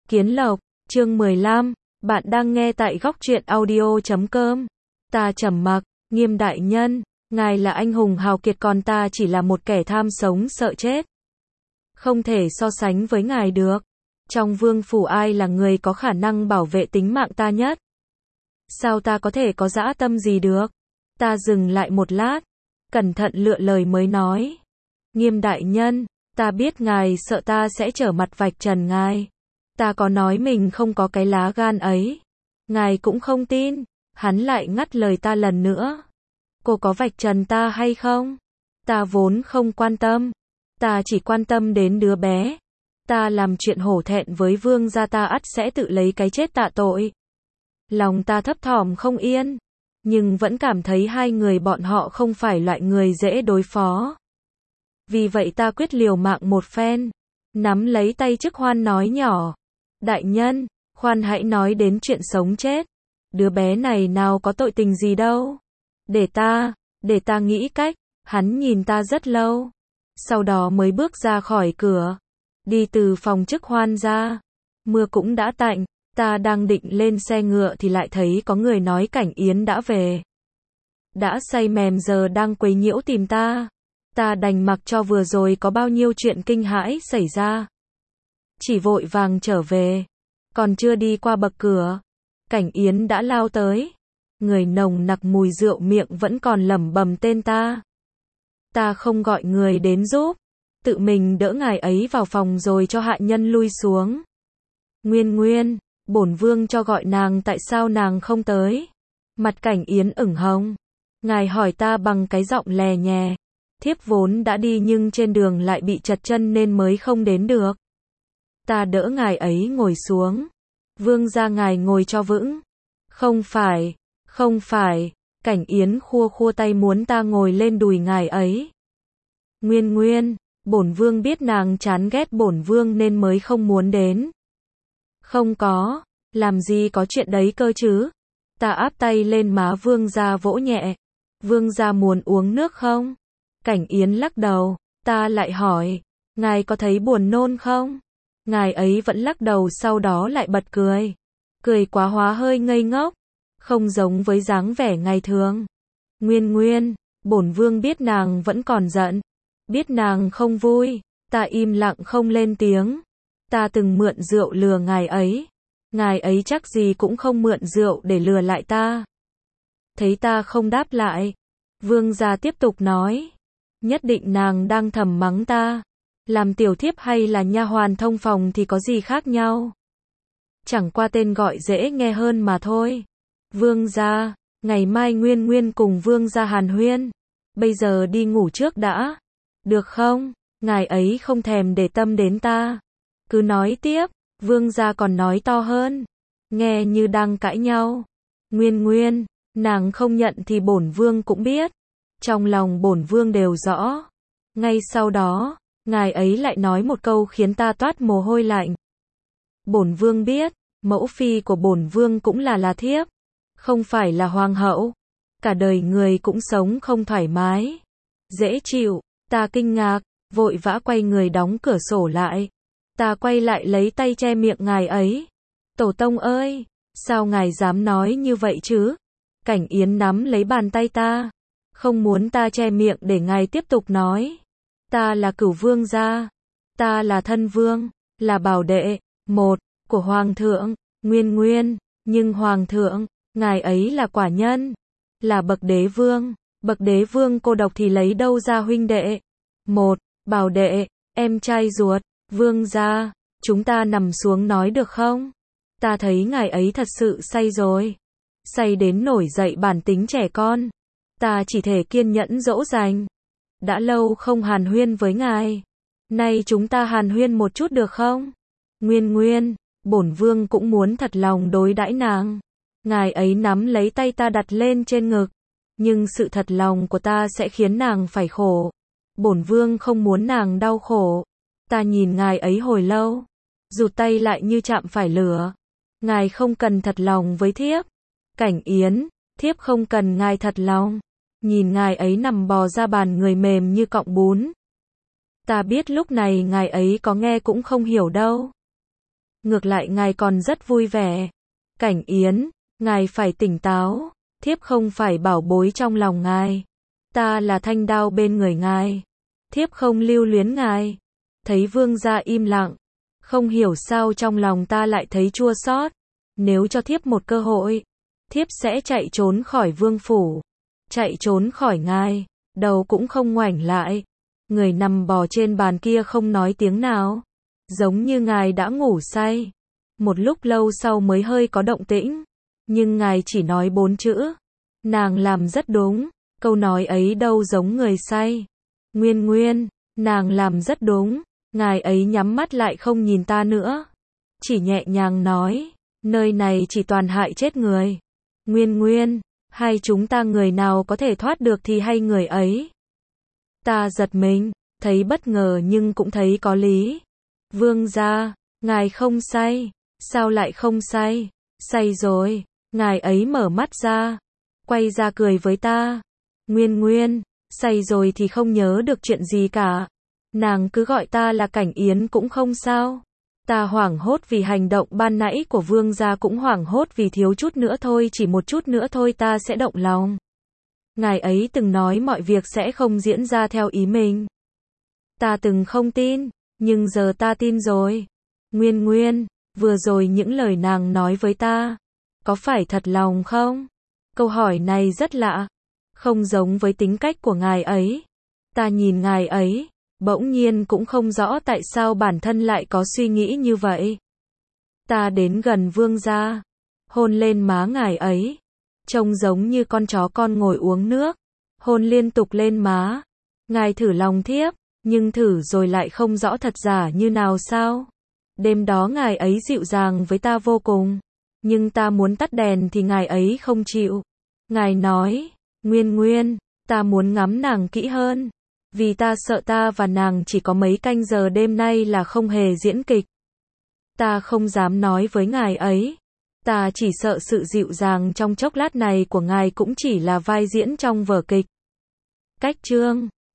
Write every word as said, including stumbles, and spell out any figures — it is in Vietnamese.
Kiến Lộc, chương mười lăm, bạn đang nghe tại góc truyện audio chấm com. Ta trầm mặc, Nghiêm đại nhân, ngài là anh hùng hào kiệt còn ta chỉ là một kẻ tham sống sợ chết. Không thể so sánh với ngài được. Trong vương phủ ai là người có khả năng bảo vệ tính mạng ta nhất? Sao ta có thể có dã tâm gì được? Ta dừng lại một lát, cẩn thận lựa lời mới nói. Nghiêm đại nhân, ta biết ngài sợ ta sẽ trở mặt vạch trần ngài. Ta có nói mình không có cái lá gan ấy. Ngài cũng không tin. Hắn lại ngắt lời ta lần nữa. Cô có vạch trần ta hay không? Ta vốn không quan tâm. Ta chỉ quan tâm đến đứa bé. Ta làm chuyện hổ thẹn với vương gia ta ắt sẽ tự lấy cái chết tạ tội. Lòng ta thấp thỏm không yên. Nhưng vẫn cảm thấy hai người bọn họ không phải loại người dễ đối phó. Vì vậy ta quyết liều mạng một phen. Nắm lấy tay Chức Hoan nói nhỏ. Đại nhân, khoan hãy nói đến chuyện sống chết. Đứa bé này nào có tội tình gì đâu. Để ta, để ta nghĩ cách. Hắn nhìn ta rất lâu. Sau đó mới bước ra khỏi cửa. Đi từ phòng Chức Hoan ra. Mưa cũng đã tạnh. Ta đang định lên xe ngựa thì lại thấy có người nói Cảnh Yến đã về. Đã say mềm giờ đang quấy nhiễu tìm ta. Ta đành mặc cho vừa rồi có bao nhiêu chuyện kinh hãi xảy ra. Chỉ vội vàng trở về. Còn chưa đi qua bậc cửa. Cảnh Yến đã lao tới. Người nồng nặc mùi rượu miệng vẫn còn lẩm bẩm tên ta. Ta không gọi người đến giúp. Tự mình đỡ ngài ấy vào phòng rồi cho hạ nhân lui xuống. Nguyên Nguyên, bổn vương cho gọi nàng tại sao nàng không tới. Mặt Cảnh Yến ửng hồng. Ngài hỏi ta bằng cái giọng lè nhè. Thiếp vốn đã đi nhưng trên đường lại bị trật chân nên mới không đến được. Ta đỡ ngài ấy ngồi xuống. Vương gia ngài ngồi cho vững. Không phải, không phải. Cảnh Yến khua khua tay muốn ta ngồi lên đùi ngài ấy. Nguyên Nguyên, bổn vương biết nàng chán ghét bổn vương nên mới không muốn đến. Không có, làm gì có chuyện đấy cơ chứ. Ta áp tay lên má vương gia vỗ nhẹ. Vương gia muốn uống nước không? Cảnh Yến lắc đầu. Ta lại hỏi, ngài có thấy buồn nôn không? Ngài ấy vẫn lắc đầu sau đó lại bật cười. Cười quá hóa hơi ngây ngốc. Không giống với dáng vẻ ngày thường. Nguyên Nguyên, bổn vương biết nàng vẫn còn giận. Biết nàng không vui. Ta im lặng không lên tiếng. Ta từng mượn rượu lừa ngài ấy. Ngài ấy chắc gì cũng không mượn rượu để lừa lại ta. Thấy ta không đáp lại. Vương gia tiếp tục nói. Nhất định nàng đang thầm mắng ta. Làm tiểu thiếp hay là nha hoàn thông phòng thì có gì khác nhau. Chẳng qua tên gọi dễ nghe hơn mà thôi. Vương gia, ngày mai Nguyên Nguyên cùng vương gia hàn huyên. Bây giờ đi ngủ trước đã. Được không? Ngài ấy không thèm để tâm đến ta. Cứ nói tiếp. Vương gia còn nói to hơn. Nghe như đang cãi nhau. Nguyên Nguyên, nàng không nhận thì bổn vương cũng biết. Trong lòng bổn vương đều rõ. Ngay sau đó, ngài ấy lại nói một câu khiến ta toát mồ hôi lạnh. Bổn vương biết, mẫu phi của bổn vương cũng là là thiếp, không phải là hoàng hậu. Cả đời người cũng sống không thoải mái, dễ chịu. Ta kinh ngạc, vội vã quay người đóng cửa sổ lại. Ta quay lại lấy tay che miệng ngài ấy. Tổ tông ơi, sao ngài dám nói như vậy chứ? Cảnh Yến nắm lấy bàn tay ta. Không muốn ta che miệng để ngài tiếp tục nói. Ta là cửu vương gia. Ta là thân vương, là bảo đệ, một, của hoàng thượng, Nguyên Nguyên. Nhưng hoàng thượng, ngài ấy là quả nhân. Là bậc đế vương. Bậc đế vương cô độc thì lấy đâu ra huynh đệ? Một, bảo đệ, em trai ruột, vương gia. Chúng ta nằm xuống nói được không? Ta thấy ngài ấy thật sự say rồi. Say đến nổi dậy bản tính trẻ con. Ta chỉ thể kiên nhẫn dỗ dành. Đã lâu không hàn huyên với ngài. Nay chúng ta hàn huyên một chút được không? Nguyên Nguyên, bổn vương cũng muốn thật lòng đối đãi nàng. Ngài ấy nắm lấy tay ta đặt lên trên ngực. Nhưng sự thật lòng của ta sẽ khiến nàng phải khổ. Bổn vương không muốn nàng đau khổ. Ta nhìn ngài ấy hồi lâu. Rụt tay lại như chạm phải lửa. Ngài không cần thật lòng với thiếp. Cảnh Yến, thiếp không cần ngài thật lòng. Nhìn ngài ấy nằm bò ra bàn người mềm như cọng bún. Ta biết lúc này ngài ấy có nghe cũng không hiểu đâu. ngược lại ngài còn rất vui vẻ. Cảnh Yến, ngài phải tỉnh táo, thiếp không phải bảo bối trong lòng ngài. Ta là thanh đao bên người ngài. Thiếp không lưu luyến ngài. Thấy vương gia im lặng, không hiểu sao trong lòng ta lại thấy chua xót. Nếu cho thiếp một cơ hội, thiếp sẽ chạy trốn khỏi vương phủ, chạy trốn khỏi ngài, đầu cũng không ngoảnh lại. Người nằm bò trên bàn kia không nói tiếng nào, giống như ngài đã ngủ say. Một lúc lâu sau mới hơi có động tĩnh, nhưng ngài chỉ nói bốn chữ. Nàng làm rất đúng, câu nói ấy đâu giống người say. Nguyên Nguyên, nàng làm rất đúng, ngài ấy nhắm mắt lại không nhìn ta nữa. Chỉ nhẹ nhàng nói, nơi này chỉ toàn hại chết người. Nguyên Nguyên, hay chúng ta người nào có thể thoát được thì hay người ấy. Ta giật mình, thấy bất ngờ nhưng cũng thấy có lý. Vương gia, ngài không say, sao lại không say? Say rồi, ngài ấy mở mắt ra, quay ra cười với ta. Nguyên Nguyên, say rồi thì không nhớ được chuyện gì cả. Nàng cứ gọi ta là Cảnh Yến cũng không sao. Ta hoảng hốt vì hành động ban nãy của vương gia, cũng hoảng hốt vì thiếu chút nữa thôi, chỉ một chút nữa thôi ta sẽ động lòng. Ngài ấy từng nói mọi việc sẽ không diễn ra theo ý mình. Ta từng không tin, nhưng giờ ta tin rồi. Nguyên Nguyên, vừa rồi những lời nàng nói với ta, có phải thật lòng không? Câu hỏi này rất lạ, không giống với tính cách của ngài ấy. Ta nhìn ngài ấy, bỗng nhiên cũng không rõ tại sao bản thân lại có suy nghĩ như vậy. Ta đến gần vương gia, hôn lên má ngài ấy, trông giống như con chó con ngồi uống nước, hôn liên tục lên má. Ngài thử lòng thiếp, nhưng thử rồi lại không rõ thật giả như nào sao. Đêm đó ngài ấy dịu dàng với ta vô cùng, nhưng ta muốn tắt đèn thì ngài ấy không chịu. Ngài nói, Nguyên Nguyên, ta muốn ngắm nàng kỹ hơn, vì ta sợ ta và nàng chỉ có mấy canh giờ đêm nay là không hề diễn kịch. Ta không dám nói với ngài ấy, ta chỉ sợ sự dịu dàng trong chốc lát này của ngài cũng chỉ là vai diễn trong vở kịch. Cách chương